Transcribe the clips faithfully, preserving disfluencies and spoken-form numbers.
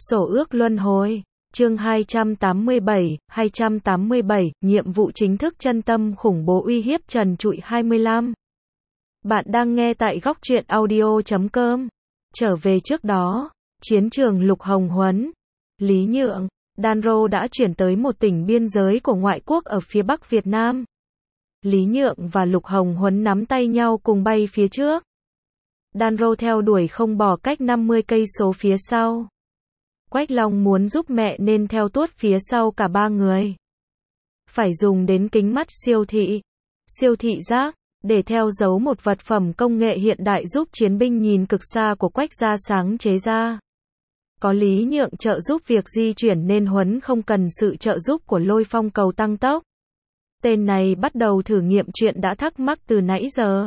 Sổ ước luân hồi. Chương hai trăm tám mươi bảy, hai trăm tám mươi bảy, nhiệm vụ chính thức chân tâm khủng bố uy hiếp trần trụi hai mươi lăm. Bạn đang nghe tại góc truyện audio chấm com. Trở về trước đó, chiến trường Lục Hồng Huấn, Lý Nhượng, Danro đã chuyển tới một tỉnh biên giới của ngoại quốc ở phía bắc Việt Nam. Lý Nhượng và Lục Hồng Huấn nắm tay nhau cùng bay phía trước. Danro theo đuổi không bỏ cách năm mươi cây số phía sau. Quách Long muốn giúp mẹ nên theo tuốt phía sau cả ba người. Phải dùng đến kính mắt siêu thị, siêu thị giác, để theo dấu một vật phẩm công nghệ hiện đại giúp chiến binh nhìn cực xa của Quách gia sáng chế ra. Có Lý Nhượng trợ giúp việc di chuyển nên Huấn không cần sự trợ giúp của Lôi Phong cầu tăng tốc. Tên này bắt đầu thử nghiệm chuyện đã thắc mắc từ nãy giờ.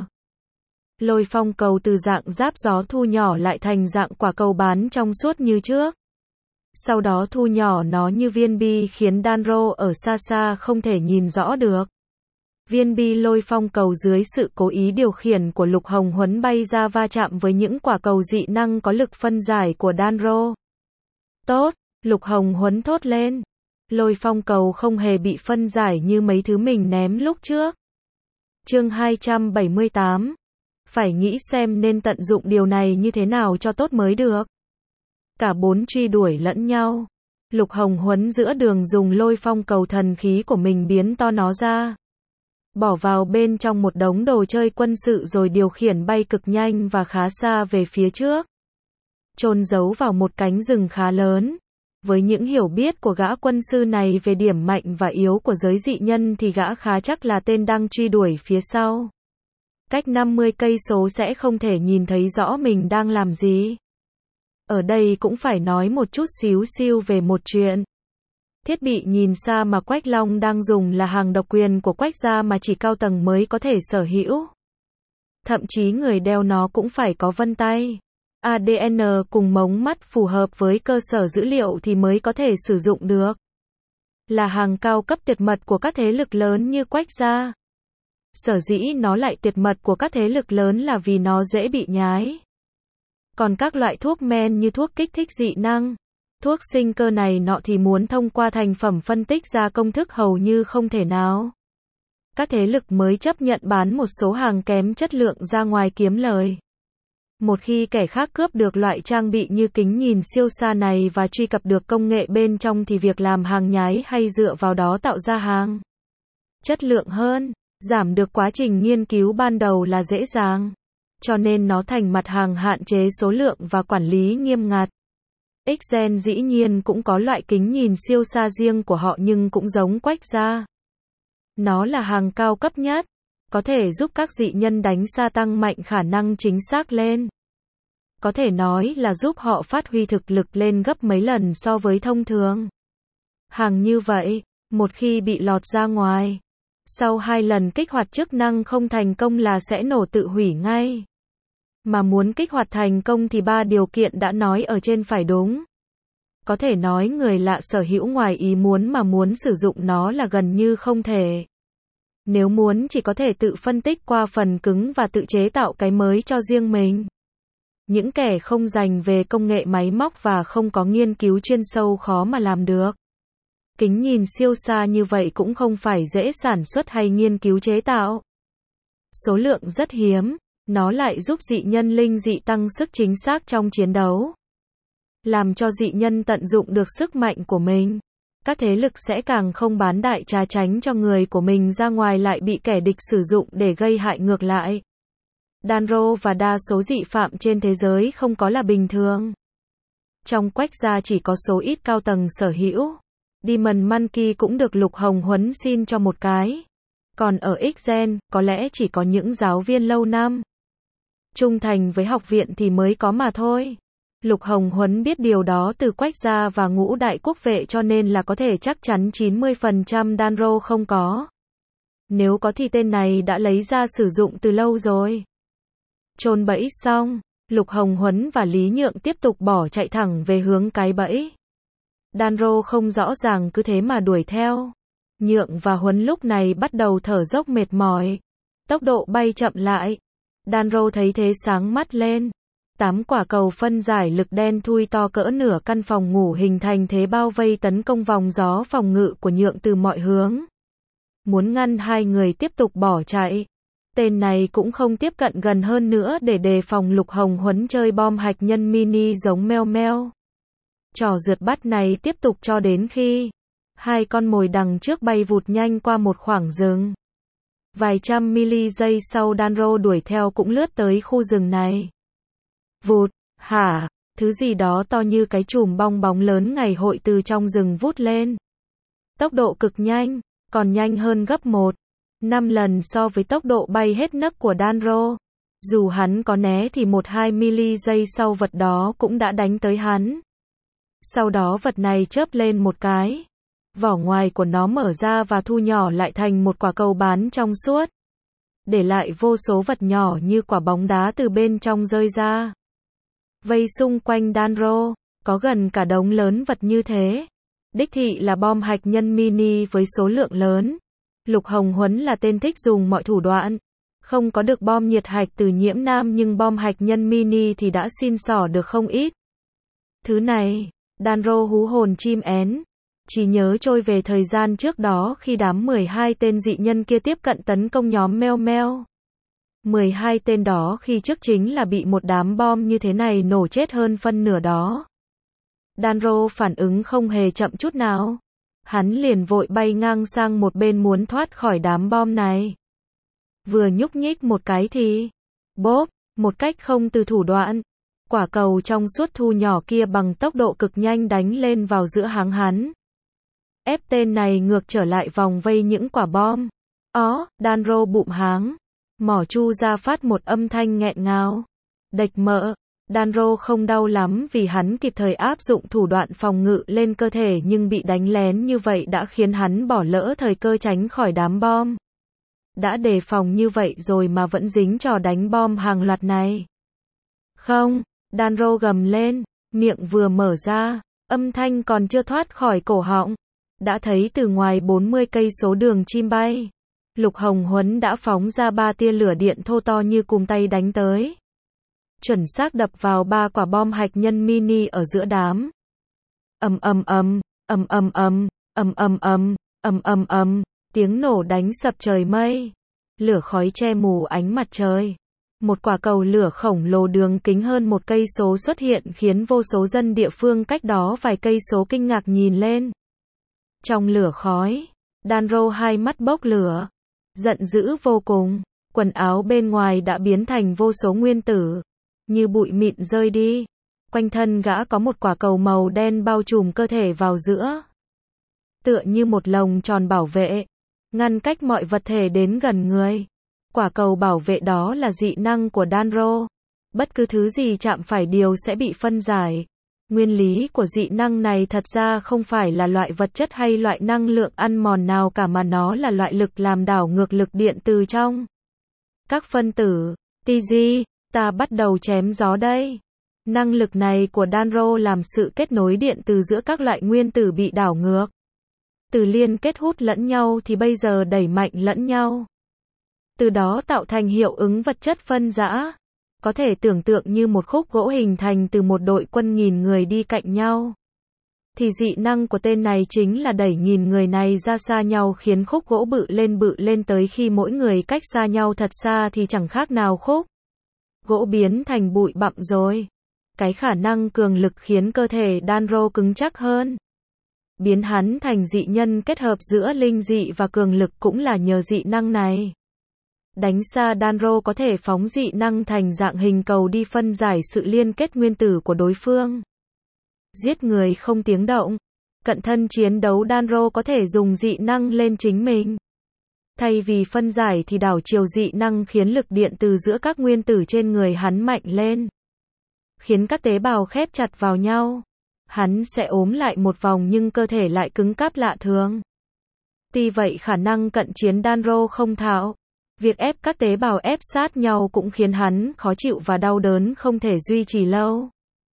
Lôi Phong cầu từ dạng giáp gió thu nhỏ lại thành dạng quả cầu bán trong suốt như trước. Sau đó thu nhỏ nó như viên bi khiến Danro ở xa xa không thể nhìn rõ được. Viên bi Lôi Phong cầu dưới sự cố ý điều khiển của Lục Hồng Huấn bay ra va chạm với những quả cầu dị năng có lực phân giải của Danro. Tốt, Lục Hồng Huấn thốt lên. Lôi Phong cầu không hề bị phân giải như mấy thứ mình ném lúc trước. Chương hai trăm bảy mươi tám. Phải nghĩ xem nên tận dụng điều này như thế nào cho tốt mới được. Cả bốn truy đuổi lẫn nhau. Lục Hồng Huấn giữa đường dùng Lôi Phong cầu thần khí của mình biến to nó ra. Bỏ vào bên trong một đống đồ chơi quân sự rồi điều khiển bay cực nhanh và khá xa về phía trước. Chôn giấu vào một cánh rừng khá lớn. Với những hiểu biết của gã quân sư này về điểm mạnh và yếu của giới dị nhân thì gã khá chắc là tên đang truy đuổi phía sau. Cách năm mươi cây số sẽ không thể nhìn thấy rõ mình đang làm gì. Ở đây cũng phải nói một chút xíu xiu về một chuyện. Thiết bị nhìn xa mà Quách Long đang dùng là hàng độc quyền của Quách gia mà chỉ cao tầng mới có thể sở hữu. Thậm chí người đeo nó cũng phải có vân tay, a đê en cùng mống mắt phù hợp với cơ sở dữ liệu thì mới có thể sử dụng được. Là hàng cao cấp tuyệt mật của các thế lực lớn như Quách gia. Sở dĩ nó lại tuyệt mật của các thế lực lớn là vì nó dễ bị nhái. Còn các loại thuốc men như thuốc kích thích dị năng, thuốc sinh cơ này nọ thì muốn thông qua thành phẩm phân tích ra công thức hầu như không thể nào. Các thế lực mới chấp nhận bán một số hàng kém chất lượng ra ngoài kiếm lời. Một khi kẻ khác cướp được loại trang bị như kính nhìn siêu xa này và truy cập được công nghệ bên trong thì việc làm hàng nhái hay dựa vào đó tạo ra hàng chất lượng hơn, giảm được quá trình nghiên cứu ban đầu là dễ dàng. Cho nên nó thành mặt hàng hạn chế số lượng và quản lý nghiêm ngặt. X-Gen dĩ nhiên cũng có loại kính nhìn siêu xa riêng của họ nhưng cũng giống Quách gia. Nó là hàng cao cấp nhất, có thể giúp các dị nhân đánh xa tăng mạnh khả năng chính xác lên. Có thể nói là giúp họ phát huy thực lực lên gấp mấy lần so với thông thường. Hàng như vậy, một khi bị lọt ra ngoài, sau hai lần kích hoạt chức năng không thành công là sẽ nổ tự hủy ngay. Mà muốn kích hoạt thành công thì ba điều kiện đã nói ở trên phải đúng. Có thể nói người lạ sở hữu ngoài ý muốn mà muốn sử dụng nó là gần như không thể. Nếu muốn chỉ có thể tự phân tích qua phần cứng và tự chế tạo cái mới cho riêng mình. Những kẻ không dành về công nghệ máy móc và không có nghiên cứu chuyên sâu khó mà làm được. Kính nhìn siêu xa như vậy cũng không phải dễ sản xuất hay nghiên cứu chế tạo. Số lượng rất hiếm, nó lại giúp dị nhân linh dị tăng sức chính xác trong chiến đấu. Làm cho dị nhân tận dụng được sức mạnh của mình. Các thế lực sẽ càng không bán đại trà tránh cho người của mình ra ngoài lại bị kẻ địch sử dụng để gây hại ngược lại. Danro và đa số dị phạm trên thế giới không có là bình thường. Trong Quách gia chỉ có số ít cao tầng sở hữu. Demon Monkey cũng được Lục Hồng Huấn xin cho một cái. Còn ở X-Gen, có lẽ chỉ có những giáo viên lâu năm trung thành với học viện thì mới có mà thôi. Lục Hồng Huấn biết điều đó từ Quách gia và Ngũ đại quốc vệ cho nên là có thể chắc chắn chín mươi phần trăm Danro không có. Nếu có thì tên này đã lấy ra sử dụng từ lâu rồi. Chôn bẫy xong, Lục Hồng Huấn và Lý Nhượng tiếp tục bỏ chạy thẳng về hướng cái bẫy. Danro không rõ ràng cứ thế mà đuổi theo. Nhượng và Huấn lúc này bắt đầu thở dốc mệt mỏi. Tốc độ bay chậm lại. Danro thấy thế sáng mắt lên. Tám quả cầu phân giải lực đen thui to cỡ nửa căn phòng ngủ hình thành thế bao vây tấn công vòng gió phòng ngự của Nhượng từ mọi hướng. Muốn ngăn hai người tiếp tục bỏ chạy. Tên này cũng không tiếp cận gần hơn nữa để đề phòng Lục Hồng Huấn chơi bom hạt nhân mini giống meo meo. Trò rượt bắt này tiếp tục cho đến khi hai con mồi đằng trước bay vụt nhanh qua một khoảng rừng. Vài trăm mili giây sau Danro đuổi theo cũng lướt tới khu rừng này. Vụt, hả, thứ gì đó to như cái chùm bong bóng lớn ngày hội từ trong rừng vút lên. Tốc độ cực nhanh, còn nhanh hơn gấp một, năm lần so với tốc độ bay hết nấc của Danro. Dù hắn có né thì một hai mili giây sau vật đó cũng đã đánh tới hắn. Sau đó vật này chớp lên một cái. Vỏ ngoài của nó mở ra và thu nhỏ lại thành một quả cầu bán trong suốt. Để lại vô số vật nhỏ như quả bóng đá từ bên trong rơi ra. Vây xung quanh Danro, có gần cả đống lớn vật như thế. Đích thị là bom hạt nhân mini với số lượng lớn. Lục Hồng Huấn là tên thích dùng mọi thủ đoạn. Không có được bom nhiệt hạch từ Nhiễm Nam nhưng bom hạt nhân mini thì đã xin xỏ được không ít. Thứ này, Danro hú hồn chim én. Chỉ nhớ trôi về thời gian trước đó khi đám mười hai tên dị nhân kia tiếp cận tấn công nhóm meo meo. mười hai tên đó khi trước chính là bị một đám bom như thế này nổ chết hơn phân nửa đó. Danro phản ứng không hề chậm chút nào. Hắn liền vội bay ngang sang một bên muốn thoát khỏi đám bom này. Vừa nhúc nhích một cái thì, bốp, một cách không từ thủ đoạn. Quả cầu trong suốt thu nhỏ kia bằng tốc độ cực nhanh đánh lên vào giữa háng hắn. Ép tên này ngược trở lại vòng vây những quả bom. Ó, Danro bụm háng. Mỏ chu ra phát một âm thanh nghẹn ngào. Đệch mỡ. Danro không đau lắm vì hắn kịp thời áp dụng thủ đoạn phòng ngự lên cơ thể nhưng bị đánh lén như vậy đã khiến hắn bỏ lỡ thời cơ tránh khỏi đám bom. Đã đề phòng như vậy rồi mà vẫn dính trò đánh bom hàng loạt này. Không, Danro gầm lên, miệng vừa mở ra, âm thanh còn chưa thoát khỏi cổ họng. Đã thấy từ ngoài bốn mươi cây số đường chim bay. Lục Hồng Huấn đã phóng ra ba tia lửa điện thô to như cùm tay đánh tới. Chuẩn xác đập vào ba quả bom hạt nhân mini ở giữa đám. Ầm ầm ầm, ầm ầm ầm, ầm ầm ầm, ầm ầm ầm, tiếng nổ đánh sập trời mây. Lửa khói che mù ánh mặt trời. Một quả cầu lửa khổng lồ đường kính hơn một cây số xuất hiện khiến vô số dân địa phương cách đó vài cây số kinh ngạc nhìn lên. Trong lửa khói, Danro hai mắt bốc lửa, giận dữ vô cùng, quần áo bên ngoài đã biến thành vô số nguyên tử, như bụi mịn rơi đi. Quanh thân gã có một quả cầu màu đen bao trùm cơ thể vào giữa. Tựa như một lồng tròn bảo vệ, ngăn cách mọi vật thể đến gần người. Quả cầu bảo vệ đó là dị năng của Danro. Bất cứ thứ gì chạm phải đều sẽ bị phân giải. Nguyên lý của dị năng này thật ra không phải là loại vật chất hay loại năng lượng ăn mòn nào cả mà nó là loại lực làm đảo ngược lực điện từ trong các phân tử. tê giê, ta bắt đầu chém gió đây. Năng lực này của Danro làm sự kết nối điện từ giữa các loại nguyên tử bị đảo ngược. Từ liên kết hút lẫn nhau thì bây giờ đẩy mạnh lẫn nhau. Từ đó tạo thành hiệu ứng vật chất phân rã. Có thể tưởng tượng như một khúc gỗ hình thành từ một đội quân nghìn người đi cạnh nhau. Thì dị năng của tên này chính là đẩy nghìn người này ra xa nhau khiến khúc gỗ bự lên bự lên tới khi mỗi người cách xa nhau thật xa thì chẳng khác nào khúc gỗ biến thành bụi bặm rồi. Cái khả năng cường lực khiến cơ thể Danro cứng chắc hơn. Biến hắn thành dị nhân kết hợp giữa linh dị và cường lực cũng là nhờ dị năng này. Đánh xa Danro có thể phóng dị năng thành dạng hình cầu đi phân giải sự liên kết nguyên tử của đối phương. Giết người không tiếng động. Cận thân chiến đấu Danro có thể dùng dị năng lên chính mình. Thay vì phân giải thì đảo chiều dị năng khiến lực điện từ giữa các nguyên tử trên người hắn mạnh lên. Khiến các tế bào khép chặt vào nhau. Hắn sẽ ốm lại một vòng nhưng cơ thể lại cứng cáp lạ thường. Tuy vậy khả năng cận chiến Danro không thạo. Việc ép các tế bào ép sát nhau cũng khiến hắn khó chịu và đau đớn không thể duy trì lâu.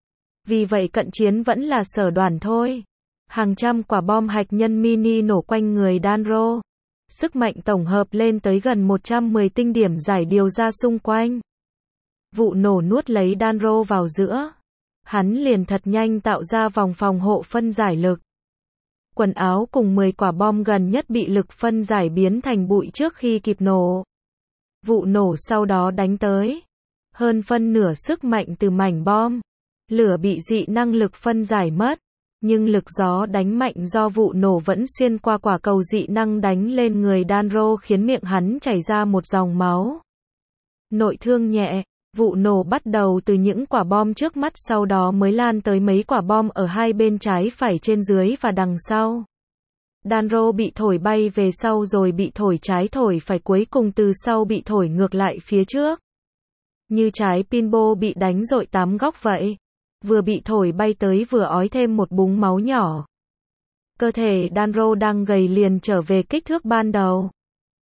Vì vậy cận chiến vẫn là sở đoản thôi. Hàng trăm quả bom hạt nhân mini nổ quanh người Danro. Sức mạnh tổng hợp lên tới gần một trăm mười tinh điểm giải điều ra xung quanh. Vụ nổ nuốt lấy Danro vào giữa. Hắn liền thật nhanh tạo ra vòng phòng hộ phân giải lực. Quần áo cùng mười quả bom gần nhất bị lực phân giải biến thành bụi trước khi kịp nổ. Vụ nổ sau đó đánh tới. Hơn phân nửa sức mạnh từ mảnh bom. Lửa bị dị năng lực phân giải mất. Nhưng lực gió đánh mạnh do vụ nổ vẫn xuyên qua quả cầu dị năng đánh lên người Danro khiến miệng hắn chảy ra một dòng máu. Nội thương nhẹ. Vụ nổ bắt đầu từ những quả bom trước mắt sau đó mới lan tới mấy quả bom ở hai bên trái phải trên dưới và đằng sau. Danro bị thổi bay về sau rồi bị thổi trái thổi phải cuối cùng từ sau bị thổi ngược lại phía trước. Như trái pinball bị đánh dội tám góc vậy. Vừa bị thổi bay tới vừa ói thêm một búng máu nhỏ. Cơ thể Danro đang gầy liền trở về kích thước ban đầu.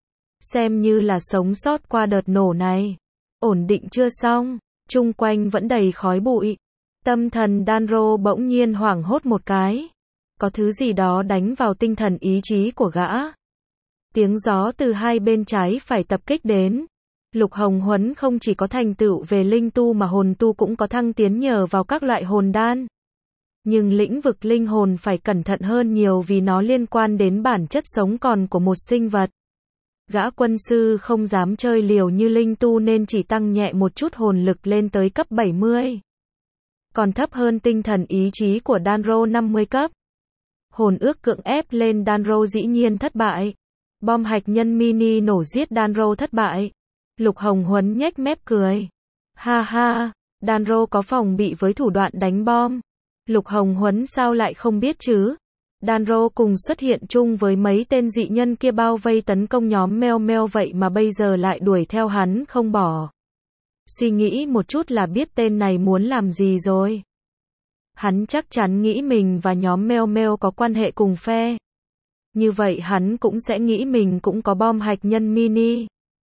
Xem như là sống sót qua đợt nổ này. Ổn định chưa xong, chung quanh vẫn đầy khói bụi. Tâm thần Danro bỗng nhiên hoảng hốt một cái. Có thứ gì đó đánh vào tinh thần ý chí của gã. Tiếng gió từ hai bên trái phải tập kích đến. Lục Hồng Huấn không chỉ có thành tựu về linh tu mà hồn tu cũng có thăng tiến nhờ vào các loại hồn đan. Nhưng lĩnh vực linh hồn phải cẩn thận hơn nhiều vì nó liên quan đến bản chất sống còn của một sinh vật. Gã quân sư không dám chơi liều như linh tu nên chỉ tăng nhẹ một chút hồn lực lên tới cấp bảy mươi. Còn thấp hơn tinh thần ý chí của Danro năm mươi cấp. Hồn ước cưỡng ép lên Danro dĩ nhiên thất bại. Bom hạch nhân mini nổ giết Danro thất bại. Lục Hồng Huấn nhếch mép cười. Ha ha, Danro có phòng bị với thủ đoạn đánh bom. Lục Hồng Huấn sao lại không biết chứ? Danro cùng xuất hiện chung với mấy tên dị nhân kia bao vây tấn công nhóm Meo Meo vậy mà bây giờ lại đuổi theo hắn không bỏ. Suy nghĩ một chút là biết tên này muốn làm gì rồi. Hắn chắc chắn nghĩ mình và nhóm Meo Meo có quan hệ cùng phe. Như vậy hắn cũng sẽ nghĩ mình cũng có bom hạch nhân mini.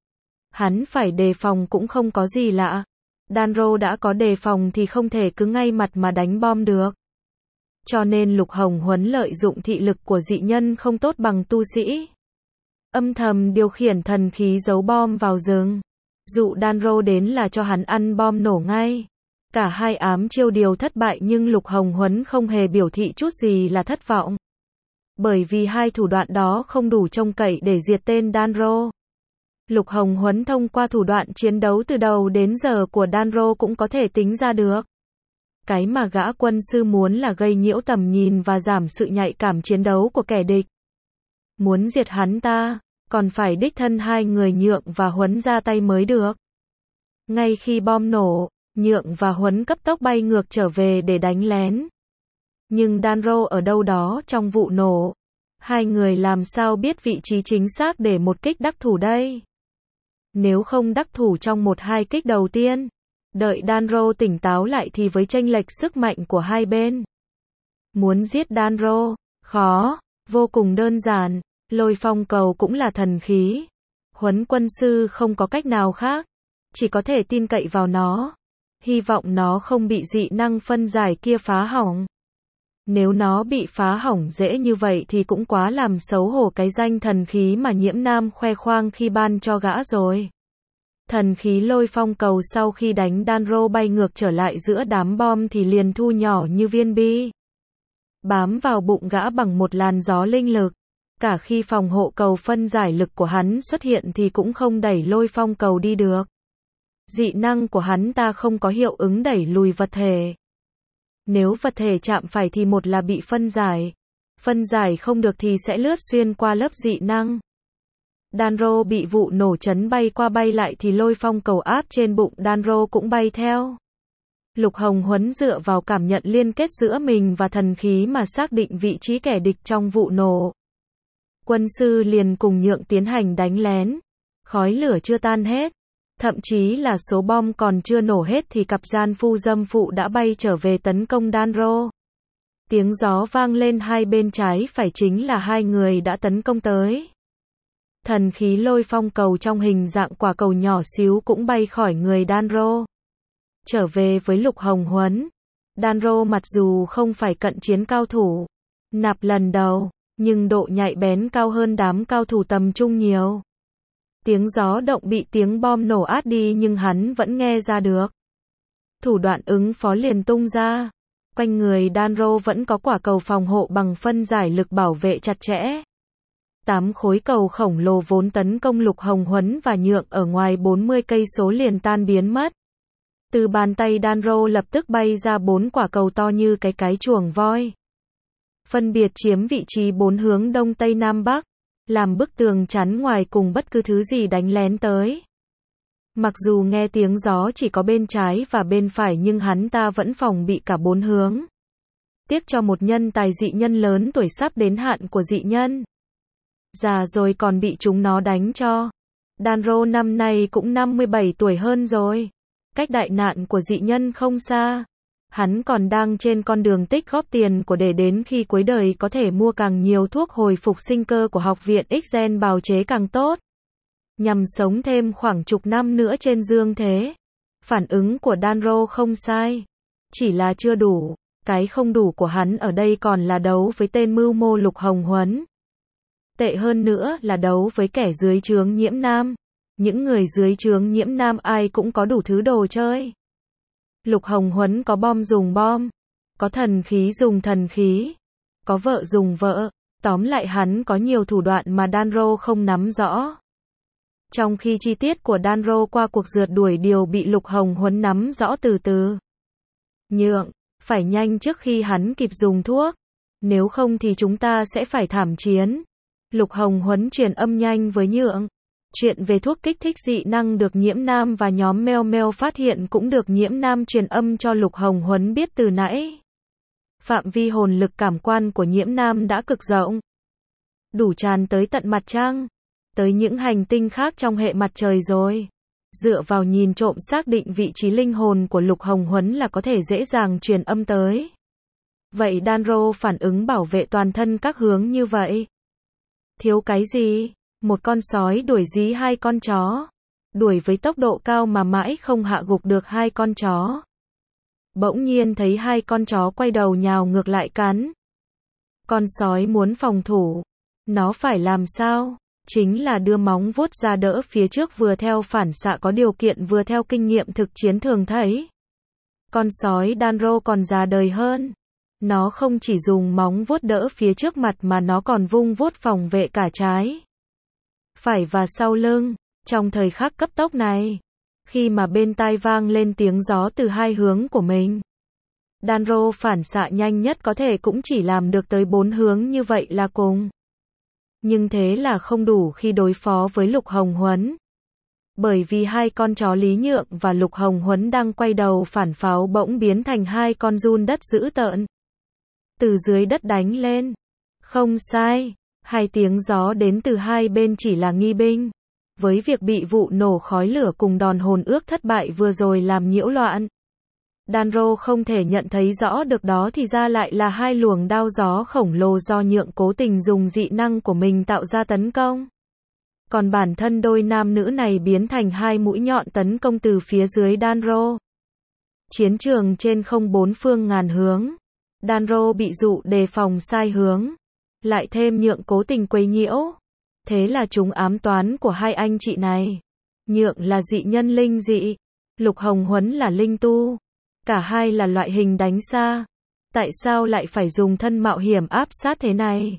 Hắn phải đề phòng cũng không có gì lạ. Danro đã có đề phòng thì không thể cứ ngay mặt mà đánh bom được. Cho nên Lục Hồng Huấn lợi dụng thị lực của dị nhân không tốt bằng tu sĩ. Âm thầm điều khiển thần khí giấu bom vào rừng. Dụ Danro đến là cho hắn ăn bom nổ ngay. Cả hai ám chiêu điều thất bại nhưng Lục Hồng Huấn không hề biểu thị chút gì là thất vọng. Bởi vì hai thủ đoạn đó không đủ trông cậy để diệt tên Danro. Lục Hồng Huấn thông qua thủ đoạn chiến đấu từ đầu đến giờ của Danro cũng có thể tính ra được. Cái mà gã quân sư muốn là gây nhiễu tầm nhìn và giảm sự nhạy cảm chiến đấu của kẻ địch. Muốn diệt hắn ta, còn phải đích thân hai người Nhượng và Huấn ra tay mới được. Ngay khi bom nổ, Nhượng và Huấn cấp tốc bay ngược trở về để đánh lén. Nhưng Danro ở đâu đó trong vụ nổ. Hai người làm sao biết vị trí chính xác để một kích đắc thủ đây? Nếu không đắc thủ trong một hai kích đầu tiên, đợi Danro tỉnh táo lại thì với chênh lệch sức mạnh của hai bên. Muốn giết Danro, khó, vô cùng đơn giản, lôi phong cầu cũng là thần khí. Huấn quân sư không có cách nào khác, chỉ có thể tin cậy vào nó. Hy vọng nó không bị dị năng phân giải kia phá hỏng. Nếu nó bị phá hỏng dễ như vậy thì cũng quá làm xấu hổ cái danh thần khí mà Nhiễm Nam khoe khoang khi ban cho gã rồi. Thần khí lôi phong cầu sau khi đánh Danro bay ngược trở lại giữa đám bom thì liền thu nhỏ như viên bi. Bám vào bụng gã bằng một làn gió linh lực. Cả khi phòng hộ cầu phân giải lực của hắn xuất hiện thì cũng không đẩy lôi phong cầu đi được. Dị năng của hắn ta không có hiệu ứng đẩy lùi vật thể. Nếu vật thể chạm phải thì một là bị phân giải. Phân giải không được thì sẽ lướt xuyên qua lớp dị năng. Danro bị vụ nổ chấn bay qua bay lại thì lôi phong cầu áp trên bụng Danro cũng bay theo. Lục Hồng Huấn dựa vào cảm nhận liên kết giữa mình và thần khí mà xác định vị trí kẻ địch trong vụ nổ. Quân sư liền cùng Nhượng tiến hành đánh lén. Khói lửa chưa tan hết. Thậm chí là số bom còn chưa nổ hết thì cặp gian phu dâm phụ đã bay trở về tấn công Danro. Tiếng gió vang lên hai bên trái phải chính là hai người đã tấn công tới. Thần khí lôi phong cầu trong hình dạng quả cầu nhỏ xíu cũng bay khỏi người Danro. Trở về với Lục Hồng Huấn. Danro mặc dù không phải cận chiến cao thủ, nạp lần đầu, nhưng độ nhạy bén cao hơn đám cao thủ tầm trung nhiều. Tiếng gió động bị tiếng bom nổ át đi nhưng hắn vẫn nghe ra được. Thủ đoạn ứng phó liền tung ra. Quanh người Danro vẫn có quả cầu phòng hộ bằng phân giải lực bảo vệ chặt chẽ. Tám khối cầu khổng lồ vốn tấn công Lục Hồng Huấn và Nhượng ở ngoài bốn mươi cây số liền tan biến mất. Từ bàn tay Danro lập tức bay ra bốn quả cầu to như cái cái chuồng voi. Phân biệt chiếm vị trí bốn hướng đông tây nam bắc, làm bức tường chắn ngoài cùng bất cứ thứ gì đánh lén tới. Mặc dù nghe tiếng gió chỉ có bên trái và bên phải nhưng hắn ta vẫn phòng bị cả bốn hướng. Tiếc cho một nhân tài dị nhân lớn tuổi sắp đến hạn của dị nhân. Già rồi còn bị chúng nó đánh cho. Danro năm nay cũng năm mươi bảy tuổi hơn rồi. Cách đại nạn của dị nhân không xa. Hắn còn đang trên con đường tích góp tiền của để đến khi cuối đời có thể mua càng nhiều thuốc hồi phục sinh cơ của học viện X-Gen bào chế càng tốt. Nhằm sống thêm khoảng chục năm nữa trên dương thế. Phản ứng của Danro không sai. Chỉ là chưa đủ. Cái không đủ của hắn ở đây còn là đấu với tên mưu mô Lục Hồng Huấn. Tệ hơn nữa là đấu với kẻ dưới trướng Nhiễm Nam. Những người dưới trướng Nhiễm Nam ai cũng có đủ thứ đồ chơi. Lục Hồng Huấn có bom dùng bom. Có thần khí dùng thần khí. Có vợ dùng vợ. Tóm lại hắn có nhiều thủ đoạn mà Danro không nắm rõ. Trong khi chi tiết của Danro qua cuộc rượt đuổi điều bị Lục Hồng Huấn nắm rõ từ từ. Nhượng, phải nhanh trước khi hắn kịp dùng thuốc. Nếu không thì chúng ta sẽ phải thảm chiến. Lục Hồng Huấn truyền âm nhanh với Nhượng. Chuyện về thuốc kích thích dị năng được Nhiễm Nam và nhóm Meo Meo phát hiện cũng được Nhiễm Nam truyền âm cho Lục Hồng Huấn biết từ nãy. Phạm vi hồn lực cảm quan của Nhiễm Nam đã cực rộng. Đủ tràn tới tận mặt trăng. Tới những hành tinh khác trong hệ mặt trời rồi. Dựa vào nhìn trộm xác định vị trí linh hồn của Lục Hồng Huấn là có thể dễ dàng truyền âm tới. Vậy Danro phản ứng bảo vệ toàn thân các hướng như vậy. Thiếu cái gì? Một con sói đuổi dí hai con chó. Đuổi với tốc độ cao mà mãi không hạ gục được hai con chó. Bỗng nhiên thấy hai con chó quay đầu nhào ngược lại cắn. Con sói muốn phòng thủ. Nó phải làm sao? Chính là đưa móng vuốt ra đỡ phía trước vừa theo phản xạ có điều kiện vừa theo kinh nghiệm thực chiến thường thấy. Con sói Danro còn già đời hơn. Nó không chỉ dùng móng vuốt đỡ phía trước mặt mà nó còn vung vuốt phòng vệ cả trái, phải và sau lưng. Trong thời khắc cấp tốc này, khi mà bên tai vang lên tiếng gió từ hai hướng của mình, Danro phản xạ nhanh nhất có thể cũng chỉ làm được tới bốn hướng như vậy là cùng. Nhưng thế là không đủ khi đối phó với Lục Hồng Huấn. Bởi vì hai con chó Lý Nhượng và Lục Hồng Huấn đang quay đầu phản pháo bỗng biến thành hai con giun đất dữ tợn. Từ dưới đất đánh lên. Không sai, hai tiếng gió đến từ hai bên chỉ là nghi binh. Với việc bị vụ nổ khói lửa cùng đòn hồn ước thất bại vừa rồi làm nhiễu loạn, Danro không thể nhận thấy rõ được đó thì ra lại là hai luồng đao gió khổng lồ do Nhượng cố tình dùng dị năng của mình tạo ra tấn công. Còn bản thân đôi nam nữ này biến thành hai mũi nhọn tấn công từ phía dưới Danro. Chiến trường trên không bốn phương ngàn hướng. Danro bị dụ đề phòng sai hướng. Lại thêm Nhượng cố tình quấy nhiễu. Thế là chúng ám toán của hai anh chị này. Nhượng là dị nhân linh dị. Lục Hồng Huấn là linh tu. Cả hai là loại hình đánh xa. Tại sao lại phải dùng thân mạo hiểm áp sát thế này?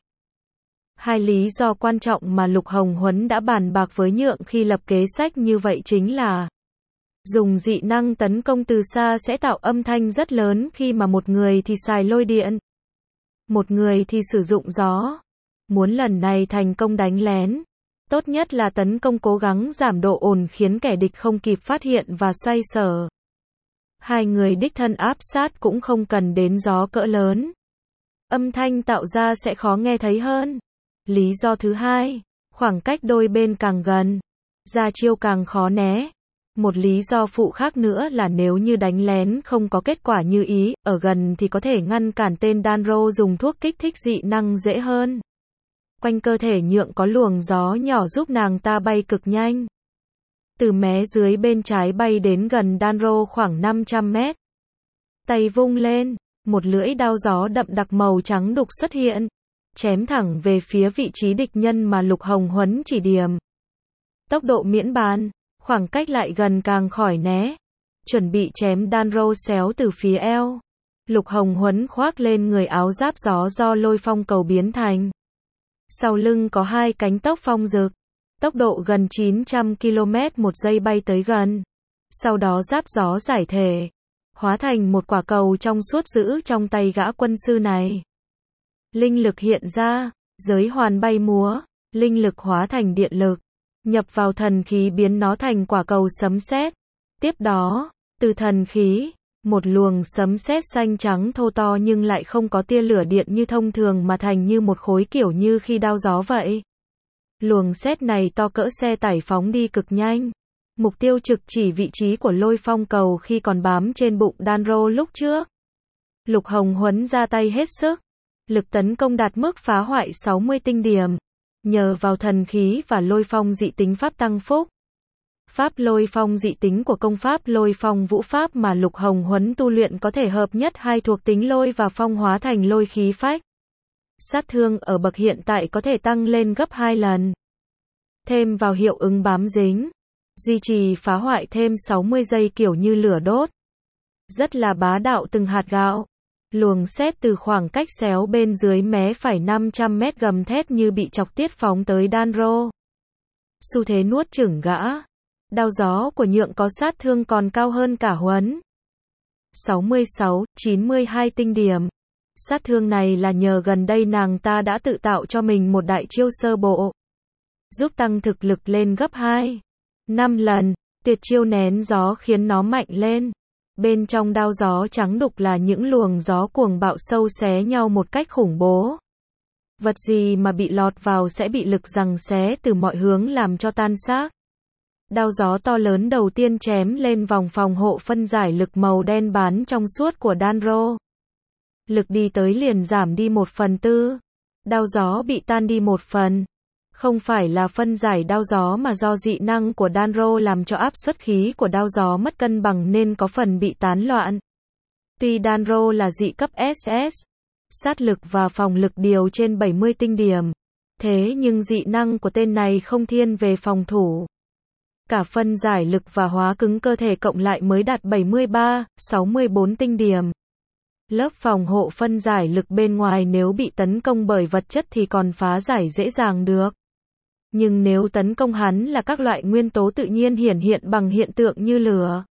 Hai lý do quan trọng mà Lục Hồng Huấn đã bàn bạc với Nhượng khi lập kế sách như vậy chính là dùng dị năng tấn công từ xa sẽ tạo âm thanh rất lớn khi mà một người thì xài lôi điện, một người thì sử dụng gió. Muốn lần này thành công đánh lén, tốt nhất là tấn công cố gắng giảm độ ồn khiến kẻ địch không kịp phát hiện và xoay sở. Hai người đích thân áp sát cũng không cần đến gió cỡ lớn. Âm thanh tạo ra sẽ khó nghe thấy hơn. Lý do thứ hai, khoảng cách đôi bên càng gần, ra chiêu càng khó né. Một lý do phụ khác nữa là nếu như đánh lén không có kết quả như ý, ở gần thì có thể ngăn cản tên Danro dùng thuốc kích thích dị năng dễ hơn. Quanh cơ thể Nhượng có luồng gió nhỏ giúp nàng ta bay cực nhanh. Từ mé dưới bên trái bay đến gần Danro khoảng năm trăm mét. Tay vung lên, một lưỡi đao gió đậm đặc màu trắng đục xuất hiện, chém thẳng về phía vị trí địch nhân mà Lục Hồng Huấn chỉ điểm. Tốc độ miễn bàn, khoảng cách lại gần càng khỏi né. Chuẩn bị chém đan rô xéo từ phía eo. Lục Hồng Huấn khoác lên người áo giáp gió do lôi phong cầu biến thành. Sau lưng có hai cánh tốc phong rực. Tốc độ gần chín trăm ki lô mét một giây bay tới gần. Sau đó giáp gió giải thể. Hóa thành một quả cầu trong suốt giữ trong tay gã quân sư này. Linh lực hiện ra, giới hoàn bay múa, linh lực hóa thành điện lực. Nhập vào thần khí biến nó thành quả cầu sấm sét. Tiếp đó, từ thần khí, một luồng sấm sét xanh trắng thô to nhưng lại không có tia lửa điện như thông thường mà thành như một khối kiểu như khi đao gió vậy. Luồng sét này to cỡ xe tải phóng đi cực nhanh. Mục tiêu trực chỉ vị trí của lôi phong cầu khi còn bám trên bụng đan rô lúc trước. Lục Hồng Huấn ra tay hết sức. Lực tấn công đạt mức phá hoại sáu mươi tinh điểm. Nhờ vào thần khí và lôi phong dị tính pháp tăng phúc. Pháp lôi phong dị tính của công pháp lôi phong vũ pháp mà Lục Hồng Huấn tu luyện có thể hợp nhất hai thuộc tính lôi và phong hóa thành lôi khí phách. Sát thương ở bậc hiện tại có thể tăng lên gấp hai lần. Thêm vào hiệu ứng bám dính. Duy trì phá hoại thêm sáu mươi giây kiểu như lửa đốt. Rất là bá đạo từng hạt gạo. Luồng sét từ khoảng cách xéo bên dưới mé phải năm trăm mét gầm thét như bị chọc tiết phóng tới đan rô. Xu thế nuốt chửng gã. Đao gió của Nhượng có sát thương còn cao hơn cả Huấn. sáu mươi sáu, chín mươi hai tinh điểm. Sát thương này là nhờ gần đây nàng ta đã tự tạo cho mình một đại chiêu sơ bộ. Giúp tăng thực lực lên gấp hai, năm lần. Tuyệt chiêu nén gió khiến nó mạnh lên. Bên trong đao gió trắng đục là những luồng gió cuồng bạo sâu xé nhau một cách khủng bố. Vật gì mà bị lọt vào sẽ bị lực giằng xé từ mọi hướng làm cho tan xác. Đao gió to lớn đầu tiên chém lên vòng phòng hộ phân giải lực màu đen bán trong suốt của đan rô. Lực đi tới liền giảm đi một phần tư. Đao gió bị tan đi một phần. Không phải là phân giải đao gió mà do dị năng của đan rô làm cho áp suất khí của đao gió mất cân bằng nên có phần bị tán loạn. Tuy đan rô là dị cấp ét ét, sát lực và phòng lực đều trên bảy mươi tinh điểm. Thế nhưng dị năng của tên này không thiên về phòng thủ. Cả phân giải lực và hóa cứng cơ thể cộng lại mới đạt bảy mươi ba, sáu mươi bốn tinh điểm. Lớp phòng hộ phân giải lực bên ngoài nếu bị tấn công bởi vật chất thì còn phá giải dễ dàng được. Nhưng nếu tấn công hắn là các loại nguyên tố tự nhiên hiển hiện bằng hiện tượng như lửa,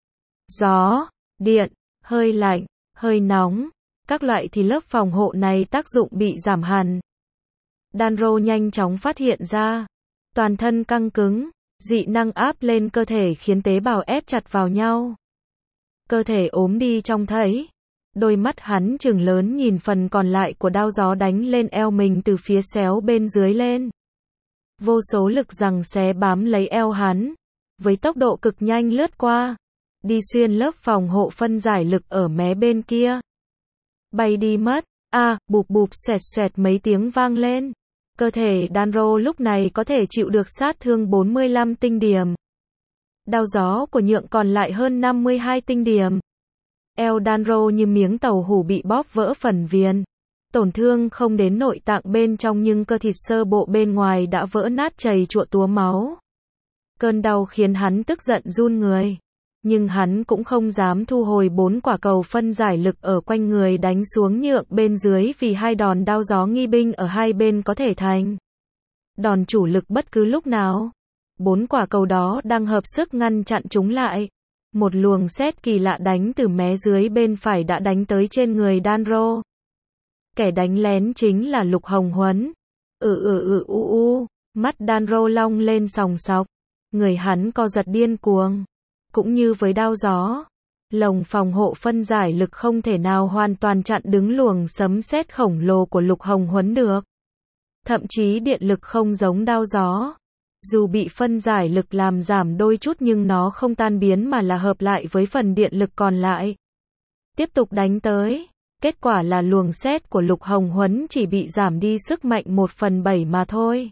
gió, điện, hơi lạnh, hơi nóng, các loại thì lớp phòng hộ này tác dụng bị giảm hẳn. Đan rô nhanh chóng phát hiện ra. Toàn thân căng cứng, dị năng áp lên cơ thể khiến tế bào ép chặt vào nhau. Cơ thể ốm đi trông thấy. Đôi mắt hắn trừng lớn nhìn phần còn lại của đao gió đánh lên eo mình từ phía xéo bên dưới lên. Vô số lực giằng xé bám lấy eo hắn. Với tốc độ cực nhanh lướt qua. Đi xuyên lớp phòng hộ phân giải lực ở mé bên kia. Bay đi mất. A, à, bụp bụp xoẹt xoẹt mấy tiếng vang lên. Cơ thể đan rô lúc này có thể chịu được sát thương bốn mươi lăm tinh điểm. Đao gió của Nhượng còn lại hơn năm mươi hai tinh điểm. Eo đan rô như miếng tàu hủ bị bóp vỡ phần viền. Tổn thương không đến nội tạng bên trong nhưng cơ thịt sơ bộ bên ngoài đã vỡ nát chảy chụa túa máu. Cơn đau khiến hắn tức giận run người. Nhưng hắn cũng không dám thu hồi bốn quả cầu phân giải lực ở quanh người đánh xuống Nhượng bên dưới vì hai đòn đao gió nghi binh ở hai bên có thể thành đòn chủ lực bất cứ lúc nào. Bốn quả cầu đó đang hợp sức ngăn chặn chúng lại. Một luồng sét kỳ lạ đánh từ mé dưới bên phải đã đánh tới trên người đan rô. Kẻ đánh lén chính là Lục Hồng Huấn. Ừ ừ ừ u u, mắt đan rô long lên sòng sọc. Người hắn co giật điên cuồng. Cũng như với đao gió, lồng phòng hộ phân giải lực không thể nào hoàn toàn chặn đứng luồng sấm sét khổng lồ của Lục Hồng Huấn được. Thậm chí điện lực không giống đao gió. Dù bị phân giải lực làm giảm đôi chút nhưng nó không tan biến mà là hợp lại với phần điện lực còn lại. Tiếp tục đánh tới. Kết quả là luồng sét của Lục Hồng Huấn chỉ bị giảm đi sức mạnh một phần bảy mà thôi.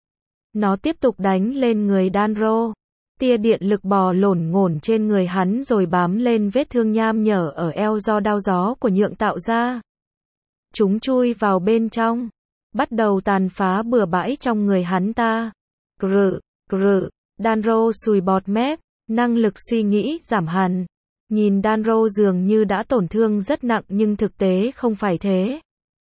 Nó tiếp tục đánh lên người đan rô. Tia điện lực bò lổn ngổn trên người hắn rồi bám lên vết thương nham nhở ở eo do đao gió của Nhượng tạo ra. Chúng chui vào bên trong. Bắt đầu tàn phá bừa bãi trong người hắn ta. Grr, grr, Danro sùi bọt mép, năng lực suy nghĩ giảm hẳn. Nhìn Danro dường như đã tổn thương rất nặng nhưng thực tế không phải thế.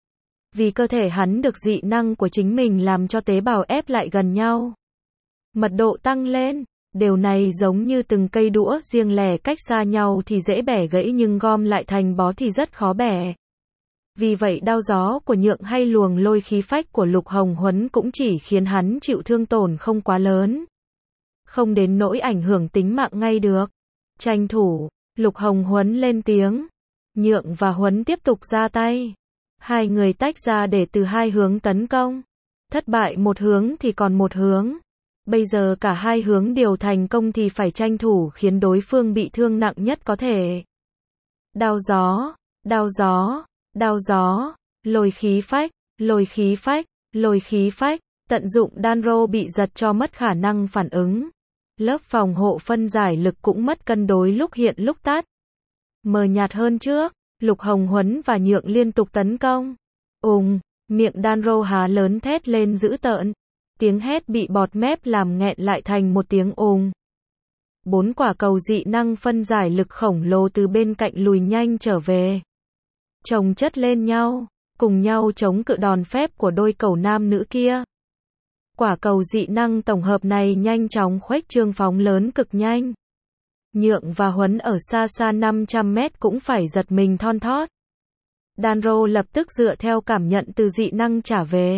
Vì cơ thể hắn được dị năng của chính mình làm cho tế bào ép lại gần nhau. Mật độ tăng lên, điều này giống như từng cây đũa riêng lẻ cách xa nhau thì dễ bẻ gãy nhưng gom lại thành bó thì rất khó bẻ. Vì vậy đao gió của Nhượng hay luồng lôi khí phách của Lục Hồng Huấn cũng chỉ khiến hắn chịu thương tổn không quá lớn. Không đến nỗi ảnh hưởng tính mạng ngay được. Tranh thủ, Lục Hồng Huấn lên tiếng. Nhượng và Huấn tiếp tục ra tay. Hai người tách ra để từ hai hướng tấn công. Thất bại một hướng thì còn một hướng. Bây giờ cả hai hướng đều thành công thì phải tranh thủ khiến đối phương bị thương nặng nhất có thể. Đao gió, đao gió, đao gió, lôi khí phách, lôi khí phách, lôi khí phách, tận dụng Danro bị giật cho mất khả năng phản ứng. Lớp phòng hộ phân giải lực cũng mất cân đối lúc hiện lúc tắt. Mờ nhạt hơn trước, Lục Hồng Huấn và Nhượng liên tục tấn công. Ùng, miệng Danro há lớn thét lên dữ tợn. Tiếng hét bị bọt mép làm nghẹn lại thành một tiếng ùng. Bốn quả cầu dị năng phân giải lực khổng lồ từ bên cạnh lùi nhanh trở về. Chồng chất lên nhau, cùng nhau chống cự đòn phép của đôi cầu nam nữ kia. Quả cầu dị năng tổng hợp này nhanh chóng khuếch trương phóng lớn cực nhanh. Nhượng và Huấn ở xa xa năm trăm mét cũng phải giật mình thon thót. Danro lập tức dựa theo cảm nhận từ dị năng trả về.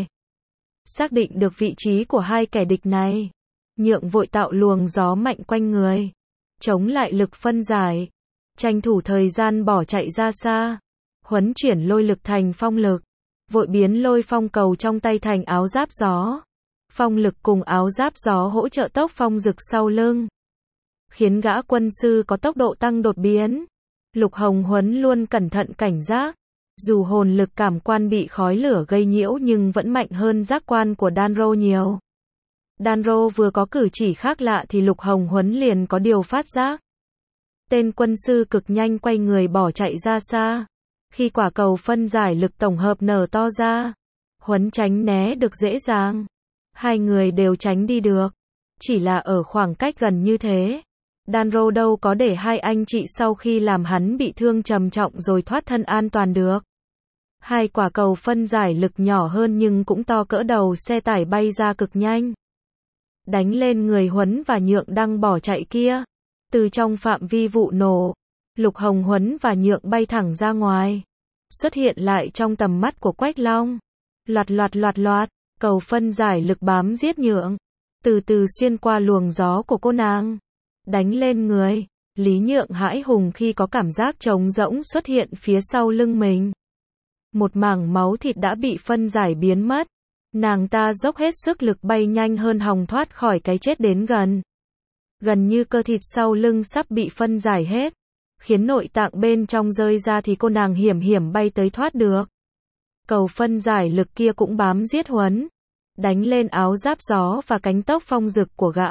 Xác định được vị trí của hai kẻ địch này. Nhượng vội tạo luồng gió mạnh quanh người. Chống lại lực phân giải. Tranh thủ thời gian bỏ chạy ra xa. Huấn chuyển lôi lực thành phong lực. Vội biến lôi phong cầu trong tay thành áo giáp gió. Phong lực cùng áo giáp gió hỗ trợ tốc phong rực sau lưng. Khiến gã quân sư có tốc độ tăng đột biến. Lục Hồng Huấn luôn cẩn thận cảnh giác. Dù hồn lực cảm quan bị khói lửa gây nhiễu nhưng vẫn mạnh hơn giác quan của Danro nhiều. Danro vừa có cử chỉ khác lạ thì Lục Hồng Huấn liền có điều phát giác. Tên quân sư cực nhanh quay người bỏ chạy ra xa. Khi quả cầu phân giải lực tổng hợp nở to ra, Huấn tránh né được dễ dàng. Hai người đều tránh đi được. Chỉ là ở khoảng cách gần như thế. Danro đâu có để hai anh chị sau khi làm hắn bị thương trầm trọng rồi thoát thân an toàn được. Hai quả cầu phân giải lực nhỏ hơn nhưng cũng to cỡ đầu xe tải bay ra cực nhanh. Đánh lên người Huấn và Nhượng đang bỏ chạy kia. Từ trong phạm vi vụ nổ, Lục Hồng Huấn và Nhượng bay thẳng ra ngoài. Xuất hiện lại trong tầm mắt của Quách Long. Loạt loạt loạt loạt, cầu phân giải lực bám giết Nhượng. Từ từ xuyên qua luồng gió của cô nàng. Đánh lên người. Lý Nhượng hãi hùng khi có cảm giác trống rỗng xuất hiện phía sau lưng mình. Một mảng máu thịt đã bị phân giải biến mất. Nàng ta dốc hết sức lực bay nhanh hơn hòng thoát khỏi cái chết đến gần. Gần như cơ thịt sau lưng sắp bị phân giải hết. Khiến nội tạng bên trong rơi ra thì cô nàng hiểm hiểm bay tới thoát được. Cầu phân giải lực kia cũng bám giết Huấn. Đánh lên áo giáp gió và cánh tốc phong rực của gã.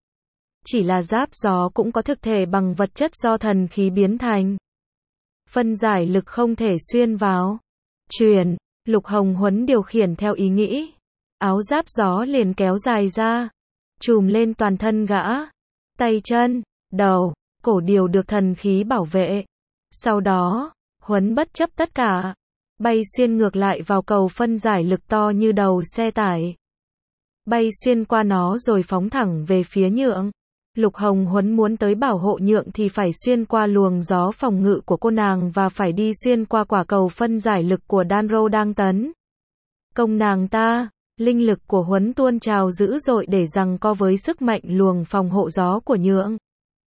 Chỉ là giáp gió cũng có thực thể bằng vật chất do thần khí biến thành. Phân giải lực không thể xuyên vào. Truyền, Lục Hồng Huấn điều khiển theo ý nghĩ. Áo giáp gió liền kéo dài ra. Trùm lên toàn thân gã. Tay chân, đầu, cổ đều được thần khí bảo vệ. Sau đó, Huấn bất chấp tất cả. Bay xuyên ngược lại vào cầu phân giải lực to như đầu xe tải. Bay xuyên qua nó rồi phóng thẳng về phía Nhượng. Lục Hồng Huấn muốn tới bảo hộ Nhượng thì phải xuyên qua luồng gió phòng ngự của cô nàng và phải đi xuyên qua quả cầu phân giải lực của Danro đang tấn công nàng ta. Linh lực của Huấn tuôn trào dữ dội để giằng co với sức mạnh luồng phòng hộ gió của Nhượng.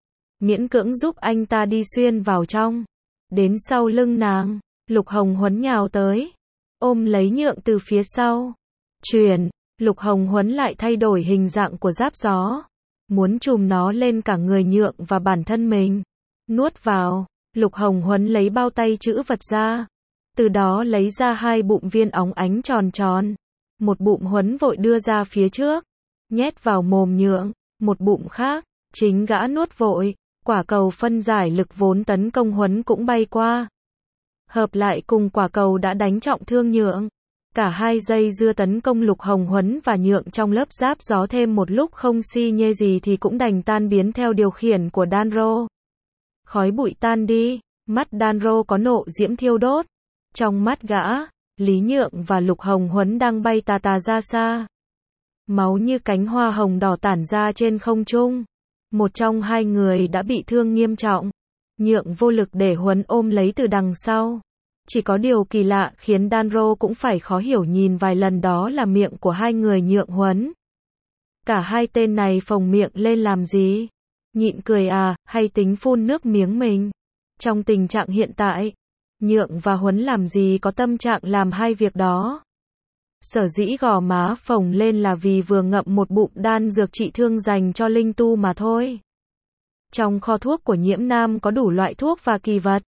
Miễn cưỡng giúp anh ta đi xuyên vào trong. Đến sau lưng nàng, Lục Hồng Huấn nhào tới, ôm lấy Nhượng từ phía sau. Truyền, Lục Hồng Huấn lại thay đổi hình dạng của giáp gió. Muốn trùm nó lên cả người Nhượng và bản thân mình. Nuốt vào, Lục Hồng Huấn lấy bao tay trữ vật ra. Từ đó lấy ra hai bụng viên óng ánh tròn tròn. Một bụng Huấn vội đưa ra phía trước. Nhét vào mồm Nhượng. Một bụng khác, chính gã nuốt vội. Quả cầu phân giải lực vốn tấn công Huấn cũng bay qua. Hợp lại cùng quả cầu đã đánh trọng thương Nhượng. Cả hai dây dưa tấn công Lục Hồng Huấn và Nhượng trong lớp giáp gió thêm một lúc không si nhê gì thì cũng đành tan biến theo điều khiển của Danro. Khói bụi tan đi, mắt Danro có nộ diễm thiêu đốt. Trong mắt gã, Lý Nhượng và Lục Hồng Huấn đang bay tà tà ra xa. Máu như cánh hoa hồng đỏ tản ra trên không trung. Một trong hai người đã bị thương nghiêm trọng. Nhượng vô lực để Huấn ôm lấy từ đằng sau. Chỉ có điều kỳ lạ khiến Danro cũng phải khó hiểu nhìn vài lần đó là miệng của hai người Nhượng Huấn. Cả hai tên này phồng miệng lên làm gì? Nhịn cười à, hay tính phun nước miếng mình? Trong tình trạng hiện tại, Nhượng và Huấn làm gì có tâm trạng làm hai việc đó. Sở dĩ gò má phồng lên là vì vừa ngậm một bụng đan dược trị thương dành cho linh tu mà thôi. Trong kho thuốc của Nhiễm Nam có đủ loại thuốc và kỳ vật.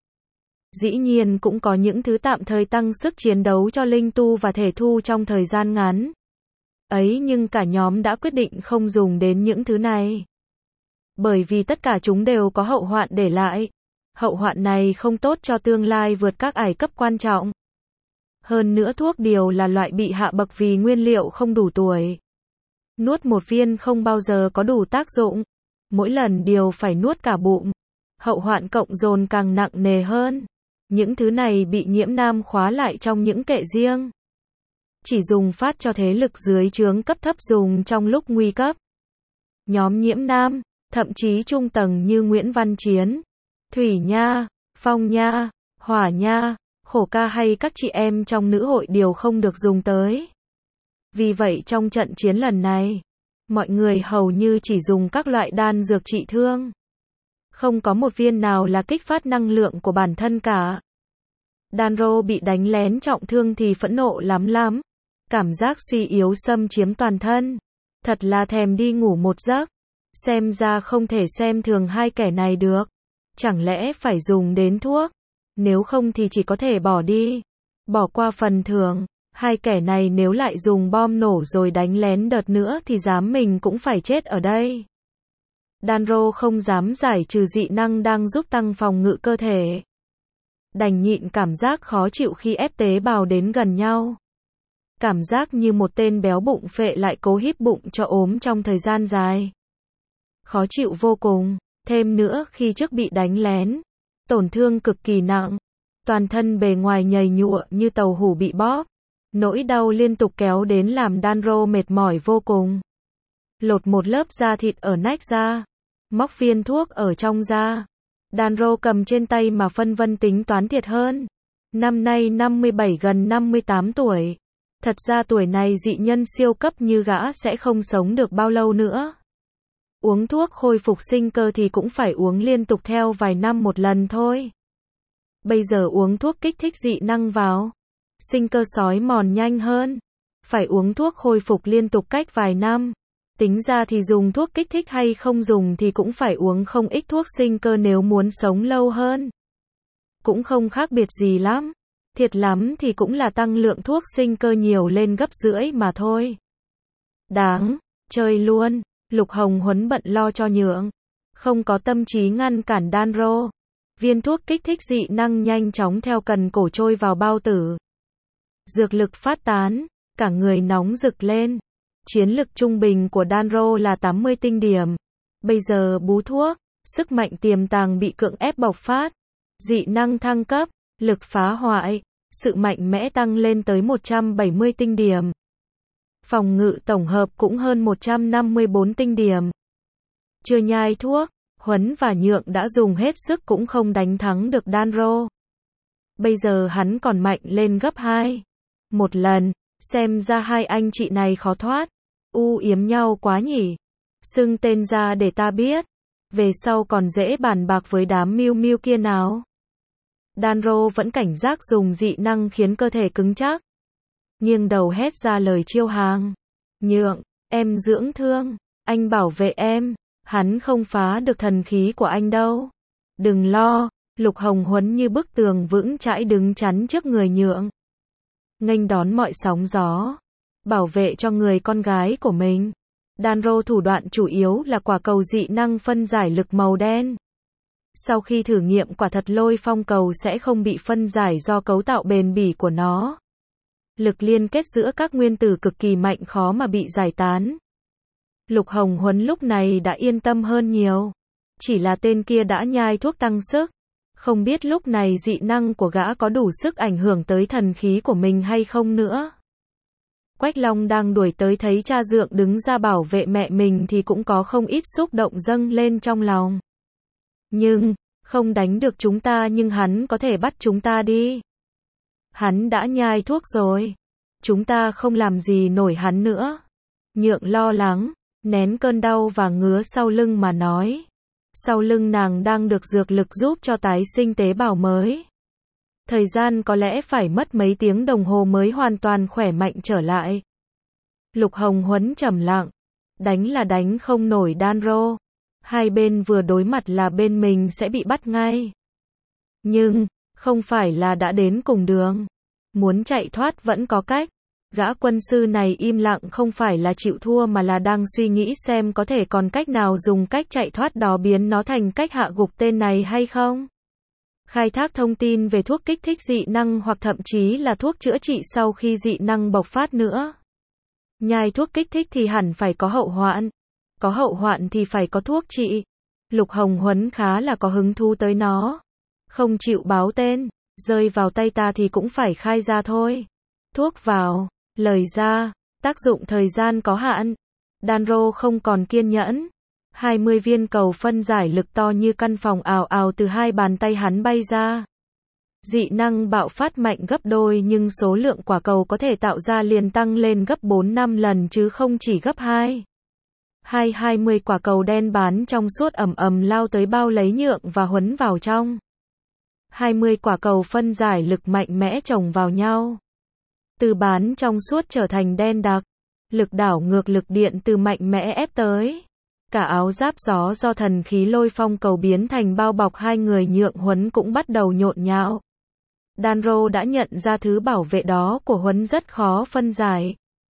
Dĩ nhiên cũng có những thứ tạm thời tăng sức chiến đấu cho linh tu và thể thu trong thời gian ngắn. Ấy nhưng cả nhóm đã quyết định không dùng đến những thứ này. Bởi vì tất cả chúng đều có hậu hoạn để lại. Hậu hoạn này không tốt cho tương lai vượt các ải cấp quan trọng. Hơn nữa thuốc điều là loại bị hạ bậc vì nguyên liệu không đủ tuổi. Nuốt một viên không bao giờ có đủ tác dụng. Mỗi lần điều phải nuốt cả bụng. Hậu hoạn cộng dồn càng nặng nề hơn. Những thứ này bị Nhiễm Nam khóa lại trong những kệ riêng. Chỉ dùng phát cho thế lực dưới trướng cấp thấp dùng trong lúc nguy cấp. Nhóm Nhiễm Nam, thậm chí trung tầng như Nguyễn Văn Chiến, Thủy Nha, Phong Nha, Hỏa Nha, Khổ Ca hay các chị em trong nữ hội đều không được dùng tới. Vì vậy trong trận chiến lần này, mọi người hầu như chỉ dùng các loại đan dược trị thương. Không có một viên nào là kích phát năng lượng của bản thân cả. Danro bị đánh lén trọng thương thì phẫn nộ lắm lắm. Cảm giác suy yếu xâm chiếm toàn thân. Thật là thèm đi ngủ một giấc. Xem ra không thể xem thường hai kẻ này được. Chẳng lẽ phải dùng đến thuốc? Nếu không thì chỉ có thể bỏ đi. Bỏ qua phần thưởng. Hai kẻ này nếu lại dùng bom nổ rồi đánh lén đợt nữa thì dám mình cũng phải chết ở đây. Danro không dám giải trừ dị năng đang giúp tăng phòng ngự cơ thể. Đành nhịn cảm giác khó chịu khi ép tế bào đến gần nhau. Cảm giác như một tên béo bụng phệ lại cố híp bụng cho ốm trong thời gian dài. Khó chịu vô cùng, thêm nữa khi trước bị đánh lén. Tổn thương cực kỳ nặng. Toàn thân bề ngoài nhầy nhụa như tàu hủ bị bóp. Nỗi đau liên tục kéo đến làm Danro mệt mỏi vô cùng. Lột một lớp da thịt ở nách ra. Móc viên thuốc ở trong da. Danro cầm trên tay mà phân vân tính toán thiệt hơn. Năm nay năm mươi bảy gần năm mươi tám tuổi. Thật ra tuổi này dị nhân siêu cấp như gã sẽ không sống được bao lâu nữa. Uống thuốc khôi phục sinh cơ thì cũng phải uống liên tục theo vài năm một lần thôi. Bây giờ uống thuốc kích thích dị năng vào. Sinh cơ sói mòn nhanh hơn. Phải uống thuốc khôi phục liên tục cách vài năm. Tính ra thì dùng thuốc kích thích hay không dùng thì cũng phải uống không ít thuốc sinh cơ nếu muốn sống lâu hơn. Cũng không khác biệt gì lắm. Thiệt lắm thì cũng là tăng lượng thuốc sinh cơ nhiều lên gấp rưỡi mà thôi. Đáng, chơi luôn. Lục Hồng Huấn bận lo cho Nhượng. Không có tâm trí ngăn cản Danro. Viên thuốc kích thích dị năng nhanh chóng theo cần cổ trôi vào bao tử. Dược lực phát tán, cả người nóng rực lên. Chiến lực trung bình của Danro là tám mươi tinh điểm. Bây giờ bú thuốc, sức mạnh tiềm tàng bị cưỡng ép bộc phát. Dị năng thăng cấp, lực phá hoại, sự mạnh mẽ tăng lên tới một trăm bảy mươi tinh điểm. Phòng ngự tổng hợp cũng hơn một trăm năm mươi bốn tinh điểm. Chưa nhai thuốc, Huấn và Nhượng đã dùng hết sức cũng không đánh thắng được Danro. Bây giờ hắn còn mạnh lên gấp hai. Một lần, xem ra hai anh chị này khó thoát. U yếm nhau quá nhỉ. Xưng tên ra để ta biết. Về sau còn dễ bàn bạc với đám miu miu kia nào. Danro vẫn cảnh giác dùng dị năng khiến cơ thể cứng chắc. Nghiêng đầu hét ra lời chiêu hàng. Nhượng, em dưỡng thương. Anh bảo vệ em. Hắn không phá được thần khí của anh đâu. Đừng lo. Lục Hồng Huấn như bức tường vững chãi đứng chắn trước người Nhượng. Nghênh đón mọi sóng gió. Bảo vệ cho người con gái của mình. Danro thủ đoạn chủ yếu là quả cầu dị năng phân giải lực màu đen. Sau khi thử nghiệm quả thật lôi phong cầu sẽ không bị phân giải do cấu tạo bền bỉ của nó. Lực liên kết giữa các nguyên tử cực kỳ mạnh khó mà bị giải tán. Lục Hồng Huấn lúc này đã yên tâm hơn nhiều. Chỉ là tên kia đã nhai thuốc tăng sức. Không biết lúc này dị năng của gã có đủ sức ảnh hưởng tới thần khí của mình hay không nữa. Quách Long đang đuổi tới thấy cha dượng đứng ra bảo vệ mẹ mình thì cũng có không ít xúc động dâng lên trong lòng. Nhưng, không đánh được chúng ta nhưng hắn có thể bắt chúng ta đi. Hắn đã nhai thuốc rồi. Chúng ta không làm gì nổi hắn nữa. Nhượng lo lắng, nén cơn đau và ngứa sau lưng mà nói. Sau lưng nàng đang được dược lực giúp cho tái sinh tế bào mới. Thời gian có lẽ phải mất mấy tiếng đồng hồ mới hoàn toàn khỏe mạnh trở lại. Lục Hồng Huấn trầm lặng. Đánh là đánh không nổi Đan Rô. Hai bên vừa đối mặt là bên mình sẽ bị bắt ngay. Nhưng, không phải là đã đến cùng đường. Muốn chạy thoát vẫn có cách. Gã quân sư này im lặng không phải là chịu thua mà là đang suy nghĩ xem có thể còn cách nào dùng cách chạy thoát đó biến nó thành cách hạ gục tên này hay không. Khai thác thông tin về thuốc kích thích dị năng hoặc thậm chí là thuốc chữa trị sau khi dị năng bộc phát nữa. Nhai thuốc kích thích thì hẳn phải có hậu hoạn. Có hậu hoạn thì phải có thuốc trị. Lục Hồng Huấn khá là có hứng thú tới nó. Không chịu báo tên, rơi vào tay ta thì cũng phải khai ra thôi. Thuốc vào, lời ra, tác dụng thời gian có hạn. Đan Rô không còn kiên nhẫn. hai mươi viên cầu phân giải lực to như căn phòng ào ào từ hai bàn tay hắn bay ra. Dị năng bạo phát mạnh gấp đôi nhưng số lượng quả cầu có thể tạo ra liền tăng lên gấp bốn năm lần chứ không chỉ gấp hai. Hai hai mươi quả cầu đen bán trong suốt ầm ầm lao tới bao lấy Nhượng và Huấn vào trong. hai mươi quả cầu phân giải lực mạnh mẽ chồng vào nhau. Từ bán trong suốt trở thành đen đặc. Lực đảo ngược lực điện từ mạnh mẽ ép tới. Cả áo giáp gió do thần khí lôi phong cầu biến thành bao bọc hai người Nhượng Huấn cũng bắt đầu nhộn nhạo. Đan Rô đã nhận ra thứ bảo vệ đó của Huấn rất khó phân giải.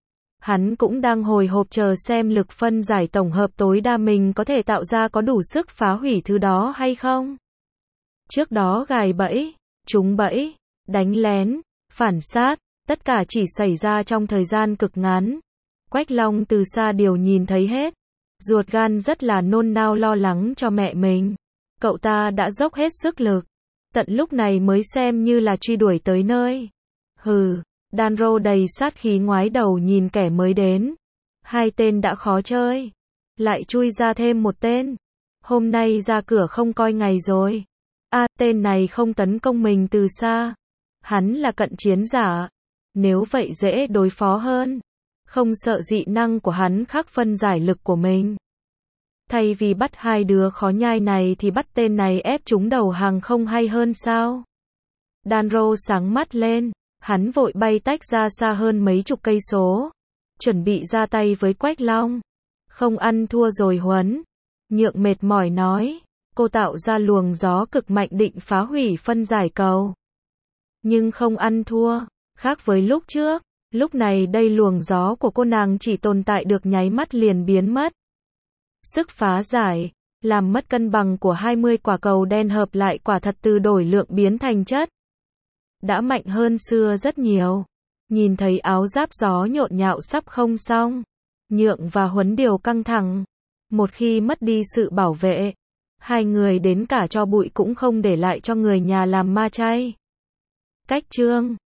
Hắn cũng đang hồi hộp chờ xem lực phân giải tổng hợp tối đa mình có thể tạo ra có đủ sức phá hủy thứ đó hay không. Trước đó gài bẫy, trúng bẫy, đánh lén, phản sát, tất cả chỉ xảy ra trong thời gian cực ngắn. Quách Long từ xa đều nhìn thấy hết. Ruột gan rất là nôn nao lo lắng cho mẹ mình. Cậu ta đã dốc hết sức lực. Tận lúc này mới xem như là truy đuổi tới nơi. Hừ, Đan Rô đầy sát khí ngoái đầu nhìn kẻ mới đến. Hai tên đã khó chơi. Lại chui ra thêm một tên. Hôm nay ra cửa không coi ngày rồi. A, à, tên này không tấn công mình từ xa. Hắn là cận chiến giả. Nếu vậy dễ đối phó hơn. Không sợ dị năng của hắn khắc phân giải lực của mình. Thay vì bắt hai đứa khó nhai này thì bắt tên này ép chúng đầu hàng không hay hơn sao? Đan Rô sáng mắt lên. Hắn vội bay tách ra xa hơn mấy chục cây số. Chuẩn bị ra tay với Quách Long. Không ăn thua rồi Huấn. Nhượng mệt mỏi nói. Cô tạo ra luồng gió cực mạnh định phá hủy phân giải cầu. Nhưng không ăn thua. Khác với lúc trước. Lúc này đây luồng gió của cô nàng chỉ tồn tại được nháy mắt liền biến mất. Sức phá giải. Làm mất cân bằng của hai mươi quả cầu đen hợp lại quả thật từ đổi lượng biến thành chất. Đã mạnh hơn xưa rất nhiều. Nhìn thấy áo giáp gió nhộn nhạo sắp không xong. Nhượng và Huấn đều căng thẳng. Một khi mất đi sự bảo vệ. Hai người đến cả cho bụi cũng không để lại cho người nhà làm ma chay. Cách chương